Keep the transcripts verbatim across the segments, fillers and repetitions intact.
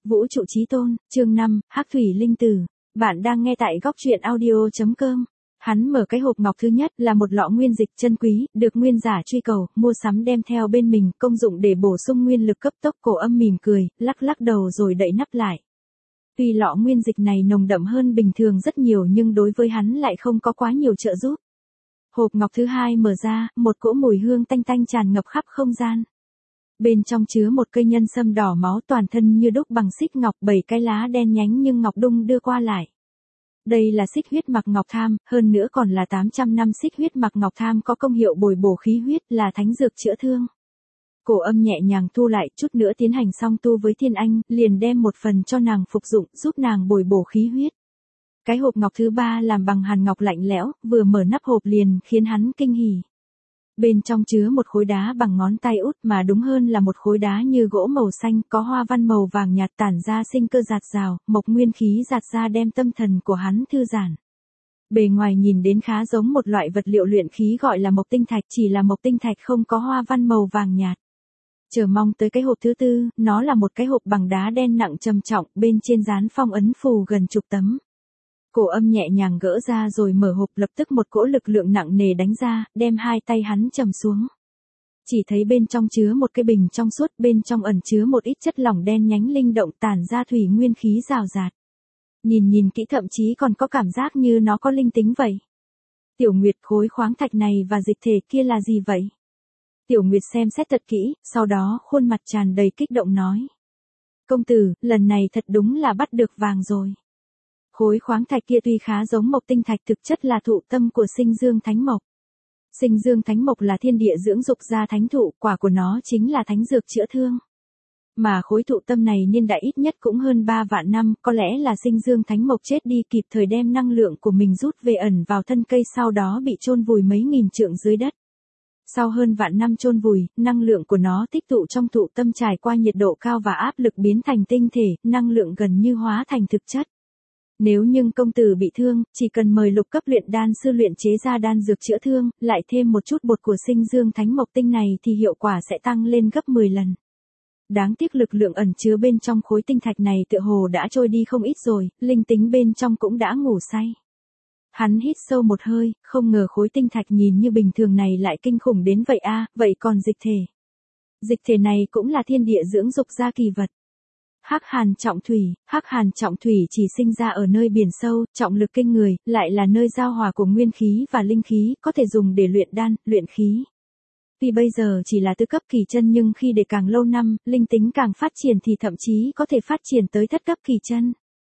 Vũ trụ chí tôn, chương năm, Hắc thủy linh tử. Bạn đang nghe tại góc truyện audio chấm com. Hắn mở cái hộp ngọc thứ nhất là một lọ nguyên dịch chân quý, được nguyên giả truy cầu, mua sắm đem theo bên mình, công dụng để bổ sung nguyên lực cấp tốc. Cổ Âm mỉm cười, lắc lắc đầu rồi đậy nắp lại. Tuy lọ nguyên dịch này nồng đậm hơn bình thường rất nhiều nhưng đối với hắn lại không có quá nhiều trợ giúp. Hộp ngọc thứ hai mở ra, một cỗ mùi hương tanh tanh tràn ngập khắp không gian. Bên trong chứa một cây nhân sâm đỏ máu, toàn thân như đúc bằng xích ngọc, bảy cái lá đen nhánh nhưng ngọc đung đưa qua lại. Đây là xích huyết mạc ngọc tham, hơn nữa còn là tám trăm năm xích huyết mạc ngọc tham có công hiệu bồi bổ khí huyết, là thánh dược chữa thương. Cổ Âm nhẹ nhàng thu lại, chút nữa tiến hành song tu với Thiên Anh, liền đem một phần cho nàng phục dụng, giúp nàng bồi bổ khí huyết. Cái hộp ngọc thứ ba làm bằng hàn ngọc lạnh lẽo, vừa mở nắp hộp liền khiến hắn kinh hỉ. Bên trong chứa một khối đá bằng ngón tay út, mà đúng hơn là một khối đá như gỗ màu xanh, có hoa văn màu vàng nhạt tản ra sinh cơ dạt dào, mộc nguyên khí dạt ra đem tâm thần của hắn thư giãn. Bề ngoài nhìn đến khá giống một loại vật liệu luyện khí gọi là mộc tinh thạch, chỉ là mộc tinh thạch không có hoa văn màu vàng nhạt. Chờ mong tới cái hộp thứ tư, nó là một cái hộp bằng đá đen nặng trầm trọng, bên trên dán phong ấn phù gần chục tấm. Cổ Âm nhẹ nhàng gỡ ra rồi mở hộp, lập tức một cỗ lực lượng nặng nề đánh ra, đem hai tay hắn trầm xuống. Chỉ thấy bên trong chứa một cái bình trong suốt, bên trong ẩn chứa một ít chất lỏng đen nhánh linh động tản ra thủy nguyên khí rào rạt. Nhìn nhìn kỹ thậm chí còn có cảm giác như nó có linh tính vậy. Tiểu Nguyệt, khối khoáng thạch này và dịch thể kia là gì vậy? Tiểu Nguyệt xem xét thật kỹ, sau đó khuôn mặt tràn đầy kích động nói. Công tử, lần này thật đúng là bắt được vàng rồi. Khối khoáng thạch kia tuy khá giống mộc tinh thạch, thực chất là thụ tâm của Sinh Dương Thánh Mộc. Sinh Dương Thánh Mộc là thiên địa dưỡng dục ra thánh thụ, quả của nó chính là thánh dược chữa thương. Mà khối thụ tâm này niên đại ít nhất cũng hơn ba vạn năm, có lẽ là Sinh Dương Thánh Mộc chết đi kịp thời đem năng lượng của mình rút về ẩn vào thân cây, sau đó bị chôn vùi mấy nghìn trượng dưới đất. Sau hơn vạn năm chôn vùi, năng lượng của nó tích tụ trong thụ tâm trải qua nhiệt độ cao và áp lực biến thành tinh thể, năng lượng gần như hóa thành thực chất. Nếu nhưng công tử bị thương, chỉ cần mời lục cấp luyện đan sư luyện chế ra đan dược chữa thương, lại thêm một chút bột của Sinh Dương Thánh Mộc tinh này thì hiệu quả sẽ tăng lên gấp mười lần. Đáng tiếc lực lượng ẩn chứa bên trong khối tinh thạch này tựa hồ đã trôi đi không ít rồi, linh tính bên trong cũng đã ngủ say. Hắn hít sâu một hơi, không ngờ khối tinh thạch nhìn như bình thường này lại kinh khủng đến vậy a, à, vậy còn dịch thể? Dịch thể này cũng là thiên địa dưỡng dục ra kỳ vật. Hắc Hàn Trọng Thủy, Hắc Hàn Trọng Thủy chỉ sinh ra ở nơi biển sâu, trọng lực kinh người, lại là nơi giao hòa của nguyên khí và linh khí, có thể dùng để luyện đan, luyện khí. Tuy bây giờ chỉ là tứ cấp kỳ chân nhưng khi để càng lâu năm, linh tính càng phát triển thì thậm chí có thể phát triển tới thất cấp kỳ chân.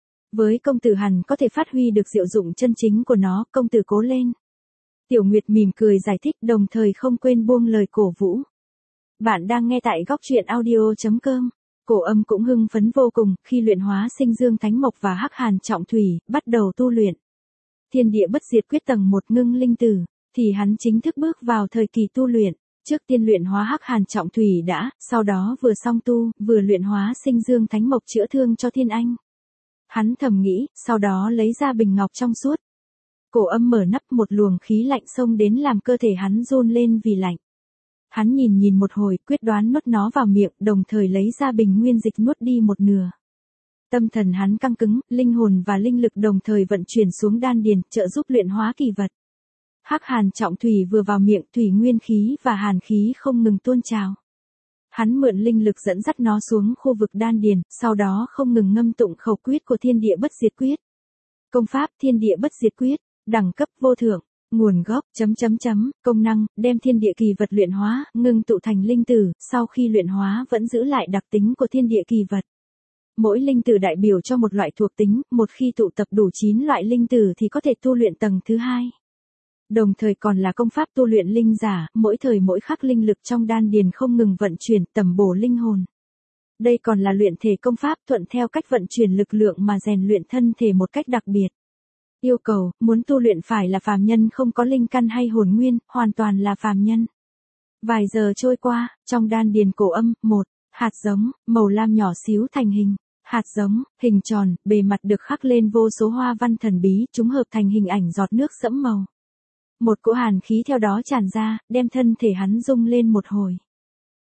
Với công tử hẳn có thể phát huy được diệu dụng chân chính của nó, công tử cố lên. Tiểu Nguyệt mỉm cười giải thích, đồng thời không quên buông lời cổ vũ. Bạn đang nghe tại góc truyện audio chấm com. Cổ Âm cũng hưng phấn vô cùng, khi luyện hóa Sinh Dương Thánh Mộc và Hắc Hàn Trọng Thủy, bắt đầu tu luyện. Thiên địa bất diệt quyết tầng một ngưng linh tử, thì hắn chính thức bước vào thời kỳ tu luyện. Trước tiên luyện hóa Hắc Hàn Trọng Thủy đã, sau đó vừa song tu, vừa luyện hóa Sinh Dương Thánh Mộc chữa thương cho Thiên Anh. Hắn thầm nghĩ, sau đó lấy ra bình ngọc trong suốt. Cổ Âm mở nắp, một luồng khí lạnh xông đến làm cơ thể hắn run lên vì lạnh. Hắn nhìn nhìn một hồi, quyết đoán nuốt nó vào miệng, đồng thời lấy ra bình nguyên dịch nuốt đi một nửa. Tâm thần hắn căng cứng, linh hồn và linh lực đồng thời vận chuyển xuống đan điền, trợ giúp luyện hóa kỳ vật. Hắc Hàn Trọng Thủy vừa vào miệng, thủy nguyên khí và hàn khí không ngừng tuôn trào. Hắn mượn linh lực dẫn dắt nó xuống khu vực đan điền, sau đó không ngừng ngâm tụng khẩu quyết của Thiên Địa Bất Diệt Quyết. Công pháp Thiên Địa Bất Diệt Quyết, đẳng cấp vô thượng. Nguồn gốc, chấm chấm chấm, công năng, đem thiên địa kỳ vật luyện hóa, ngưng tụ thành linh tử, sau khi luyện hóa vẫn giữ lại đặc tính của thiên địa kỳ vật. Mỗi linh tử đại biểu cho một loại thuộc tính, một khi tụ tập đủ chín loại linh tử thì có thể tu luyện tầng thứ hai. Đồng thời còn là công pháp tu luyện linh giả, mỗi thời mỗi khắc linh lực trong đan điền không ngừng vận chuyển, tầm bổ linh hồn. Đây còn là luyện thể công pháp thuận theo cách vận chuyển lực lượng mà rèn luyện thân thể một cách đặc biệt. Yêu cầu, muốn tu luyện phải là phàm nhân không có linh căn hay hồn nguyên, hoàn toàn là phàm nhân. Vài giờ trôi qua, trong đan điền Cổ Âm, một hạt giống, màu lam nhỏ xíu thành hình. Hạt giống, hình tròn, bề mặt được khắc lên vô số hoa văn thần bí, chúng hợp thành hình ảnh giọt nước sẫm màu. Một cỗ hàn khí theo đó tràn ra, đem thân thể hắn rung lên một hồi.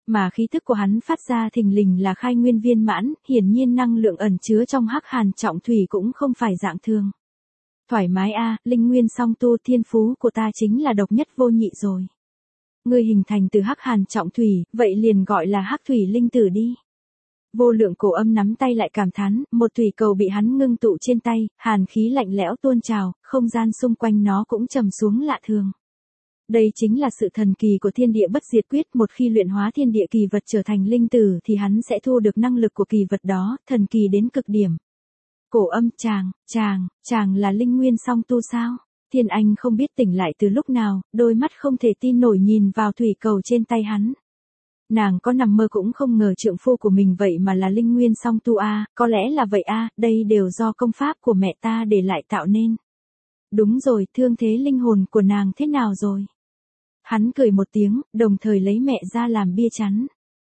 Mà khí tức của hắn phát ra thình lình là khai nguyên viên mãn, hiển nhiên năng lượng ẩn chứa trong hắc hàn trọng thủy cũng không phải dạng thường. Thoải mái a, linh nguyên song tu, thiên phú của ta chính là độc nhất vô nhị rồi. Ngươi hình thành từ hắc hàn trọng thủy, vậy liền gọi là hắc thủy linh tử đi. Vô Lượng Cổ Âm nắm tay lại cảm thán, một thủy cầu bị hắn ngưng tụ trên tay, hàn khí lạnh lẽo tuôn trào, không gian xung quanh nó cũng trầm xuống lạ thường. Đây chính là sự thần kỳ của thiên địa bất diệt quyết, một khi luyện hóa thiên địa kỳ vật trở thành linh tử thì hắn sẽ thu được năng lực của kỳ vật đó, thần kỳ đến cực điểm. Cổ Âm, chàng, chàng, chàng là linh nguyên song tu sao? Thiên Anh không biết tỉnh lại từ lúc nào, đôi mắt không thể tin nổi nhìn vào thủy cầu trên tay hắn. Nàng có nằm mơ cũng không ngờ trượng phu của mình vậy mà là linh nguyên song tu a, có lẽ là vậy a, đây đều do công pháp của mẹ ta để lại tạo nên. Đúng rồi, thương thế linh hồn của nàng thế nào rồi? Hắn cười một tiếng, đồng thời lấy mẹ ra làm bia chắn.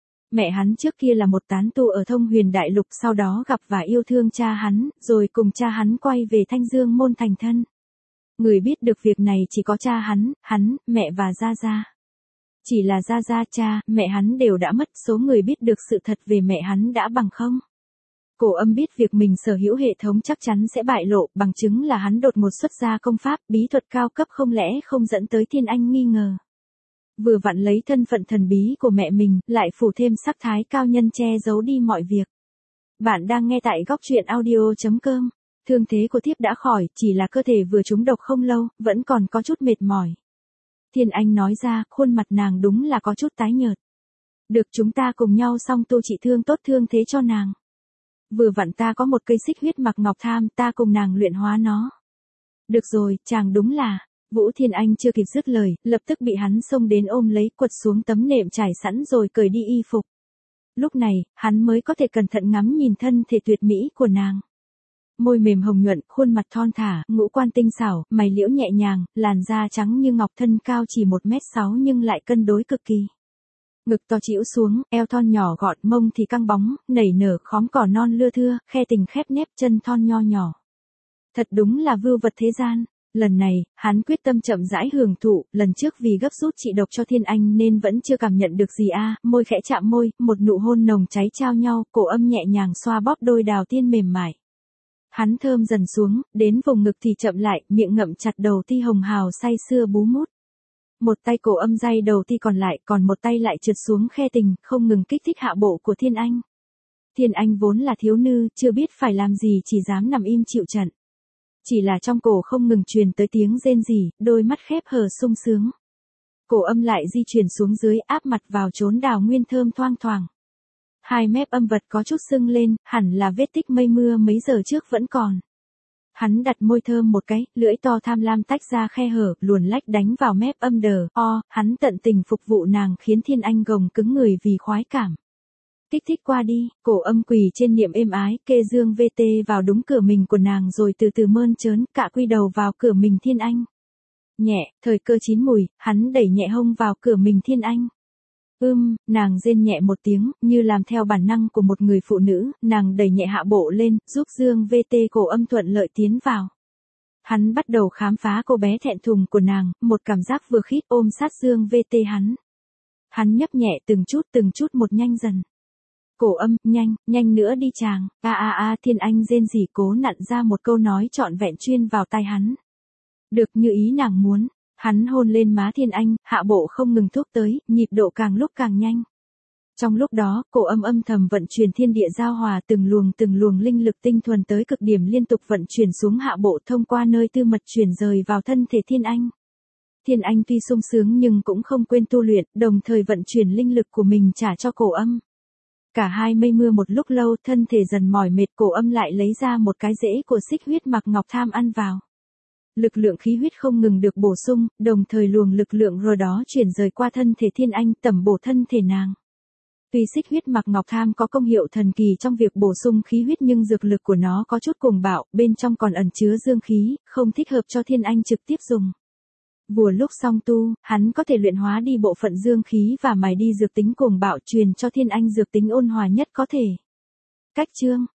Mẹ hắn trước kia là một tán tu ở Thông Huyền Đại Lục, sau đó gặp và yêu thương cha hắn, rồi cùng cha hắn quay về Thanh Dương môn thành thân. Người biết được việc này chỉ có cha hắn, hắn, mẹ và Gia Gia. Chỉ là Gia Gia, cha, mẹ hắn đều đã mất, số người biết được sự thật về mẹ hắn đã bằng không. Cổ Âm biết việc mình sở hữu hệ thống chắc chắn sẽ bại lộ, bằng chứng là hắn đột ngột xuất ra công pháp, bí thuật cao cấp không lẽ không dẫn tới Thiên Anh nghi ngờ. Vừa vặn lấy thân phận thần bí của mẹ mình, lại phủ thêm sắc thái cao nhân che giấu đi mọi việc. Bạn đang nghe tại góc truyện audio chấm com. Thương thế của thiếp đã khỏi, chỉ là cơ thể vừa trúng độc không lâu, vẫn còn có chút mệt mỏi. Thiên Anh nói ra, khuôn mặt nàng đúng là có chút tái nhợt. Được, chúng ta cùng nhau song tu trị thương tốt thương thế cho nàng. Vừa vặn ta có một cây xích huyết mặc ngọc tham, ta cùng nàng luyện hóa nó. Được rồi, chàng đúng là. Vũ Thiên Anh chưa kịp dứt lời, lập tức bị hắn xông đến ôm lấy, quật xuống tấm nệm trải sẵn rồi cởi đi y phục. Lúc này, hắn mới có thể cẩn thận ngắm nhìn thân thể tuyệt mỹ của nàng. Môi mềm hồng nhuận, khuôn mặt thon thả, ngũ quan tinh xảo, mày liễu nhẹ nhàng, làn da trắng như ngọc, thân cao chỉ một mét sáu nhưng lại cân đối cực kỳ. Ngực to trĩu xuống, eo thon nhỏ gọn, mông thì căng bóng, nảy nở, khóm cỏ non lưa thưa, khe tình khép nép, chân thon nho nhỏ. Thật đúng là vưu vật thế gian. Lần này, hắn quyết tâm chậm rãi hưởng thụ, lần trước vì gấp rút trị độc cho Thiên Anh nên vẫn chưa cảm nhận được gì a, môi khẽ chạm môi, một nụ hôn nồng cháy trao nhau, Cổ Âm nhẹ nhàng xoa bóp đôi đào tiên mềm mại. Hắn thơm dần xuống, đến vùng ngực thì chậm lại, miệng ngậm chặt đầu ti hồng hào say sưa bú mút. Một tay Cổ Âm day đầu ti còn lại, còn một tay lại trượt xuống khe tình, không ngừng kích thích hạ bộ của Thiên Anh. Thiên Anh vốn là thiếu nữ, chưa biết phải làm gì chỉ dám nằm im chịu trận. Chỉ là trong cổ không ngừng truyền tới tiếng rên rỉ, đôi mắt khép hờ sung sướng. Cổ Âm lại di chuyển xuống dưới, áp mặt vào chốn đào nguyên thơm thoang thoảng. Hai mép âm vật có chút sưng lên, hẳn là vết tích mây mưa mấy giờ trước vẫn còn. Hắn đặt môi thơm một cái, lưỡi to tham lam tách ra khe hở, luồn lách đánh vào mép âm đờ, o, hắn tận tình phục vụ nàng khiến Thiên Anh gồng cứng người vì khoái cảm. Kích thích qua đi, Cổ Âm quỳ trên niệm êm ái, kê dương vê tê vào đúng cửa mình của nàng rồi từ từ mơn trớn, cạ quy đầu vào cửa mình Thiên Anh. Nhẹ, thời cơ chín mùi, hắn đẩy nhẹ hông vào cửa mình Thiên Anh. Ưm, nàng rên nhẹ một tiếng, như làm theo bản năng của một người phụ nữ, nàng đẩy nhẹ hạ bộ lên, giúp dương vê tê Cổ Âm thuận lợi tiến vào. Hắn bắt đầu khám phá cô bé thẹn thùng của nàng, một cảm giác vừa khít ôm sát dương vê tê hắn. Hắn nhấp nhẹ từng chút từng chút một nhanh dần. Cổ Âm, nhanh, nhanh nữa đi chàng, a a a, Thiên Anh rên rỉ cố nặn ra một câu nói trọn vẹn chuyên vào tai hắn. Được như ý nàng muốn, hắn hôn lên má Thiên Anh, hạ bộ không ngừng thúc tới, nhịp độ càng lúc càng nhanh. Trong lúc đó, Cổ Âm âm thầm vận chuyển thiên địa giao hòa, từng luồng từng luồng linh lực tinh thuần tới cực điểm liên tục vận chuyển xuống hạ bộ thông qua nơi tư mật chuyển rời vào thân thể Thiên Anh. Thiên Anh tuy sung sướng nhưng cũng không quên tu luyện, đồng thời vận chuyển linh lực của mình trả cho Cổ Âm. Cả hai mây mưa một lúc lâu, thân thể dần mỏi mệt, Cổ Âm lại lấy ra một cái rễ của xích huyết mặc ngọc tham ăn vào. Lực lượng khí huyết không ngừng được bổ sung, đồng thời luồng lực lượng rồi đó chuyển rời qua thân thể Thiên Anh, tẩm bổ thân thể nàng. Tuy xích huyết mặc ngọc tham có công hiệu thần kỳ trong việc bổ sung khí huyết nhưng dược lực của nó có chút cuồng bạo, bên trong còn ẩn chứa dương khí, không thích hợp cho Thiên Anh trực tiếp dùng. Vừa lúc song tu, hắn có thể luyện hóa đi bộ phận dương khí và mài đi dược tính cuồng bạo, truyền cho Thiên Anh dược tính ôn hòa nhất có thể. Cách chương